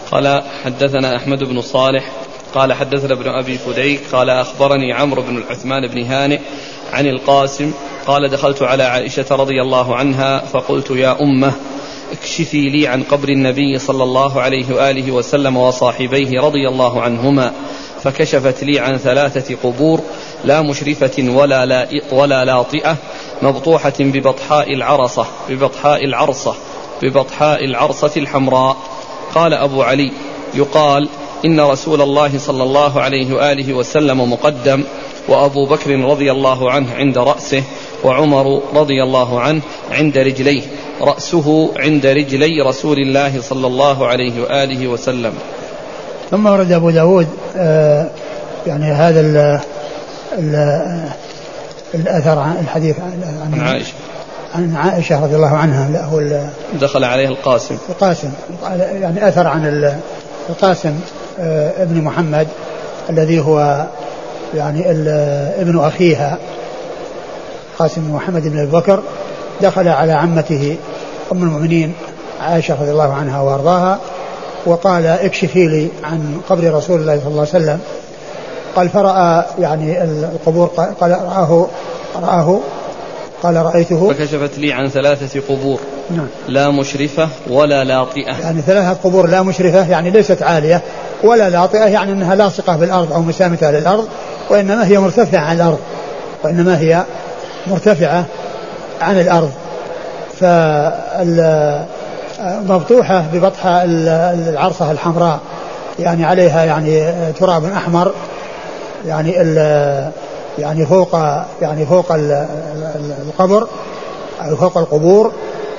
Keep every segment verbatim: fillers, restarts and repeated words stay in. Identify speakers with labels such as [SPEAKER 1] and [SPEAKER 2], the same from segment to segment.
[SPEAKER 1] قال حدثنا أحمد بن صالح قال حدثنا ابن أبي فديك قال أخبرني عمرو بن العثمان بن هانئ عن القاسم قال دخلت على عائشة رضي الله عنها فقلت يا أمه اكشفي لي عن قبر النبي صلى الله عليه وآله وسلم وصاحبيه رضي الله عنهما، فكشفت لي عن ثلاثة قبور لا مشرفة ولا, لا ولا لاطئة مبطوحة ببطحاء العرصة ببطحاء العرصة ببطحاء العرصة الحمراء. قال أبو علي يقال إن رسول الله صلى الله عليه وآله وسلم مقدم، وأبو بكر رضي الله عنه عند رأسه، وعمر رضي الله عنه عند رجليه، رأسه عند رجلي رسول الله صلى الله عليه وآله وسلم.
[SPEAKER 2] ثم ورد أبو داود آه يعني هذا ال ال الأثر عن الحديث عن
[SPEAKER 1] عائشة
[SPEAKER 2] عن عائشة رضي الله عنها. لا هو
[SPEAKER 1] دخل عليه القاسم
[SPEAKER 2] القاسم يعني أثر عن القاسم آه ابن محمد الذي هو يعني ابن أخيها قاسم بن محمد بن أبي بكر، دخل على عمته أم المؤمنين عائشة رضي الله عنها وأرضاها وقال اكشفي لي عن قبر رسول الله صلى الله عليه وسلم. قال فرأى يعني القبور، قال رآه رآه قال رأيته
[SPEAKER 1] فكشفت لي عن ثلاثة قبور
[SPEAKER 2] نعم.
[SPEAKER 1] لا مشرفة ولا لاطئة،
[SPEAKER 2] يعني ثلاثة قبور لا مشرفة يعني ليست عالية، ولا لاطئة يعني أنها لاصقة بالأرض أو مسامتة للأرض، وإنما هي مرتفعة عن الأرض وإنما هي مرتفعة عن الأرض. فمبطوحة ببطحة العرصة الحمراء يعني عليها يعني تراب أحمر يعني يعني فوق يعني فوق القبر أو فوق القبور.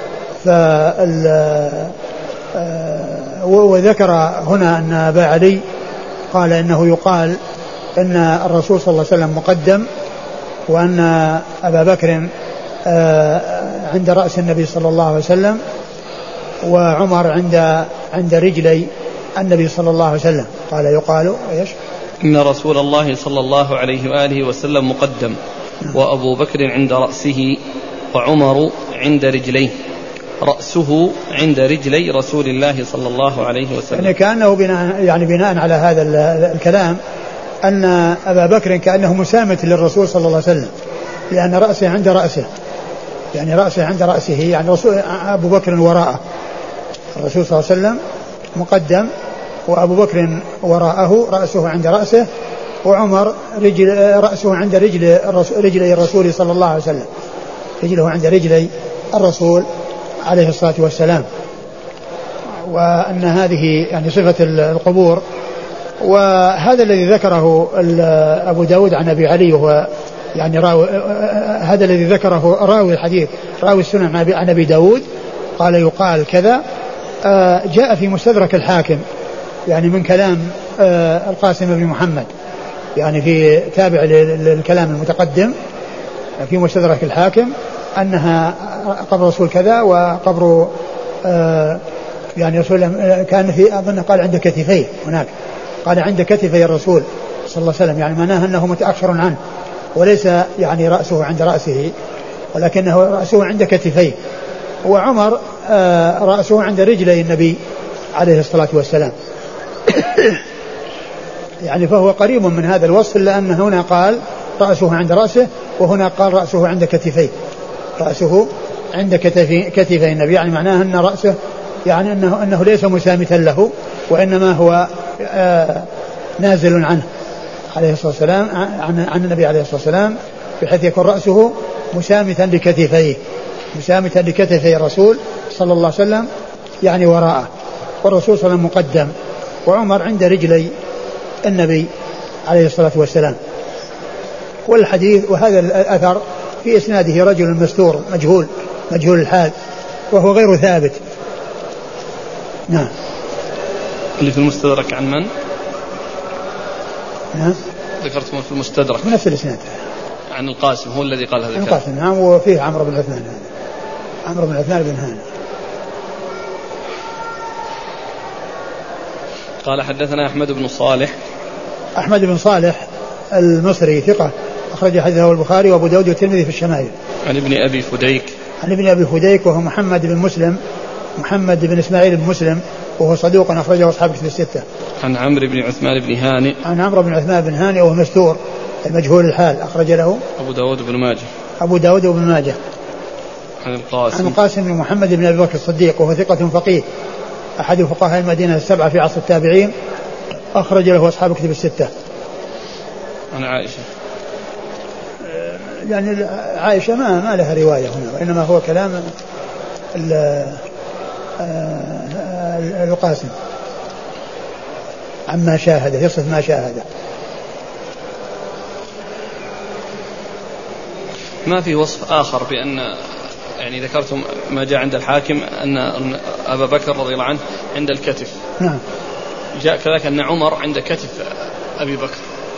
[SPEAKER 2] وذكر هنا أن أبا علي قال إنه يقال إن الرسول صلى الله عليه وسلم مقدم، وأن أبا بكر عند رأس النبي صلى الله عليه وسلم، وعمر عند عند رجلي النبي صلى الله عليه وسلم. قال يقال إيش؟
[SPEAKER 1] إن رسول الله صلى الله عليه وآله وسلم مقدم، وأبو بكر عند رأسه، وعمر عند رجليه، رأسه عند رجلي رسول الله صلى الله عليه وسلم.
[SPEAKER 2] يعني كأنه بناء يعني بناء على هذا الكلام أن أبا بكر كأنه مسامت للرسول صلى الله عليه وسلم، لأن رأسه عند رأسه، يعني رأسه عند رأسه يعني رسول أبو بكر وراءه، الرسول صلى الله عليه وسلم مقدم وأبو بكر وراءه رأسه عند رأسه، وعمر رجل رأسه عند رجل رجلي الرسول صلى الله عليه وسلم، رجله عند رجلي الرسول عليه الصلاة والسلام. وأن هذه يعني صفة القبور. وهذا الذي ذكره أبو داود عن أبي علي وهو يعني راوي، هذا الذي ذكره راوي الحديث راوي السنن عن أبي داود قال يقال كذا، جاء في مستدرك الحاكم يعني من كلام القاسم بن محمد، يعني في تابع للكلام المتقدم في مستدرك الحاكم أنها قبر رسول كذا وقبر يعني رسول كان في أظن قال عند كتفيه، هناك قال عند كتفي الرسول صلى الله عليه وسلم، يعني معناه أنه متأخر عنه وليس يعني رأسه عند رأسه ولكنه رأسه عند كتفيه. وعمر رأسه عند رجلي النبي عليه الصلاة والسلام. يعني فهو قريب من هذا الوصف، إلا أن هنا قال رأسه عند رأسه وهنا قال رأسه عند كتفيه، رأسه عند كتفي كتفي النبي، يعني معناه أن رأسه يعني أنه, أنه ليس مسامتا له وإنما هو آه نازل عنه عليه الصلاة والسلام عن, عن النبي عليه الصلاة والسلام، بحيث يكون رأسه مسامتا لكتفيه، مسامتا لكتفي الرسول صلى الله عليه وسلم يعني وراءه، والرسول صلى الله عليه وسلم مقدم، وعمر عند رجلي النبي عليه الصلاة والسلام. والحديث وهذا الأثر في إسناده رجل مستور مجهول مجهول الحال وهو غير ثابت. نعم.
[SPEAKER 1] اللي في المستدرك عن من؟
[SPEAKER 2] نعم.
[SPEAKER 1] ذكرتم في المستدرك
[SPEAKER 2] نفس الإسناد
[SPEAKER 1] عن القاسم، هو الذي قال هذا الكلام.
[SPEAKER 2] القاسم نعم، وفيه عمرو بن عثمان، عمرو بن عثمان بن هانئ.
[SPEAKER 1] قال حدثنا أحمد بن صالح.
[SPEAKER 2] أحمد بن صالح المصري ثقة، أخرج حديثه البخاري وأبو داود والترمذي في الشمائل.
[SPEAKER 1] عن ابن أبي فديك.
[SPEAKER 2] عن ابن أبي فديك وهو محمد بن مسلم، محمد بن إسماعيل بن مسلم وهو صدوق أخرجه أصحاب كتب الستة.
[SPEAKER 1] عن عمرو بن عثمان بن هانئ
[SPEAKER 2] عن عمرو بن عثمان بن هانئ وهو مستور المجهول الحال أخرج له
[SPEAKER 1] أبو داود بن ماجه
[SPEAKER 2] أبو داود بن ماجه.
[SPEAKER 1] عن القاسم
[SPEAKER 2] عن القاسم بن محمد بن أبي بكر الصديق وهو ثقة فقيه أحد فقهاء المدينة السبعة في عصر التابعين أخرج له أصحاب كتب الستة.
[SPEAKER 1] عن عائشة
[SPEAKER 2] يعني عائشة ما ما لها رواية هنا وإنما هو كلام القاسم عما شاهده يصف ما شاهده.
[SPEAKER 1] ما في وصف آخر بأن يعني ذكرتم ما جاء عند الحاكم أن أبا بكر رضي الله عنه عند الكتف.
[SPEAKER 2] نعم.
[SPEAKER 1] جاء كذلك أن عمر عند كتف أبي بكر.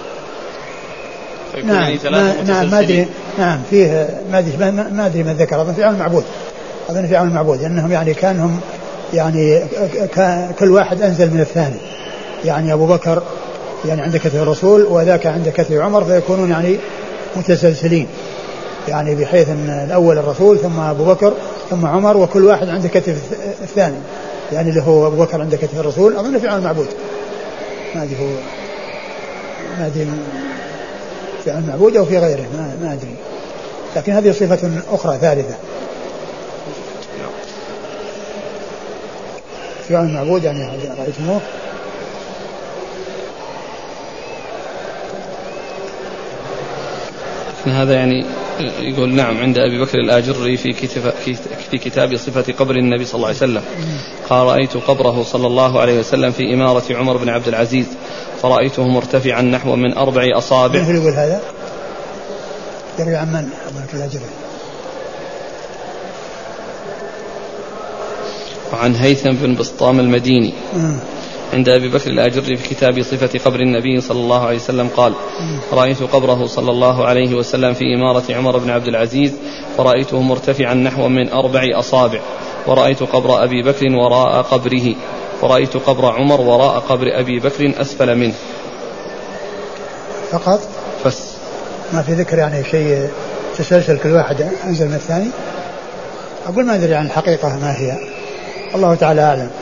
[SPEAKER 2] نعم يعني ما نعم ما أدري نعم فيه ما أدري ما أدري من ذكر أظن في عون المعبود أظن في عون المعبود أنهم يعني كانهم يعني كل واحد أنزل من الثاني يعني أبو بكر يعني عند كتف الرسول وذاك عند كتف عمر فيكونون يعني متسلسلين يعني بحيث أن الأول الرسول ثم أبو بكر ثم عمر وكل واحد عند كتف الثاني يعني اللي هو أبو بكر عند كتف الرسول أظن في عون المعبود ما أدري هو ما أدري في عون المعبود أو في غيره ما, ما أدري لكن هذه صفة أخرى ثالثة في عون المعبود يعني رأيتموه
[SPEAKER 1] هذا يعني يقول نعم عند أبي بكر الآجري في كتاب, في كتاب صفة قبر النبي صلى الله عليه وسلم قال رأيت قبره صلى الله عليه وسلم في إمارة عمر بن عبد العزيز فرأيته مرتفعا نحو من أربع أصابع.
[SPEAKER 2] من يقول هذا؟ يروي عن من أبو بكر الآجري؟
[SPEAKER 1] وعن هيثم بن بسطام المديني م. عند أبي بكر الآجري في كتاب صفة قبر النبي صلى الله عليه وسلم قال رأيت قبره صلى الله عليه وسلم في إمارة عمر بن عبد العزيز فرأيته مرتفعا نحو من أربع أصابع ورأيت قبر أبي بكر وراء قبره ورأيت قبر عمر وراء قبر أبي بكر أسفل منه.
[SPEAKER 2] فقط
[SPEAKER 1] بس
[SPEAKER 2] ما في ذكر يعني شيء تسلسل كل واحد أنزل من الثاني. أقول ما أدري عن الحقيقة ما هي الله تعالى أعلم.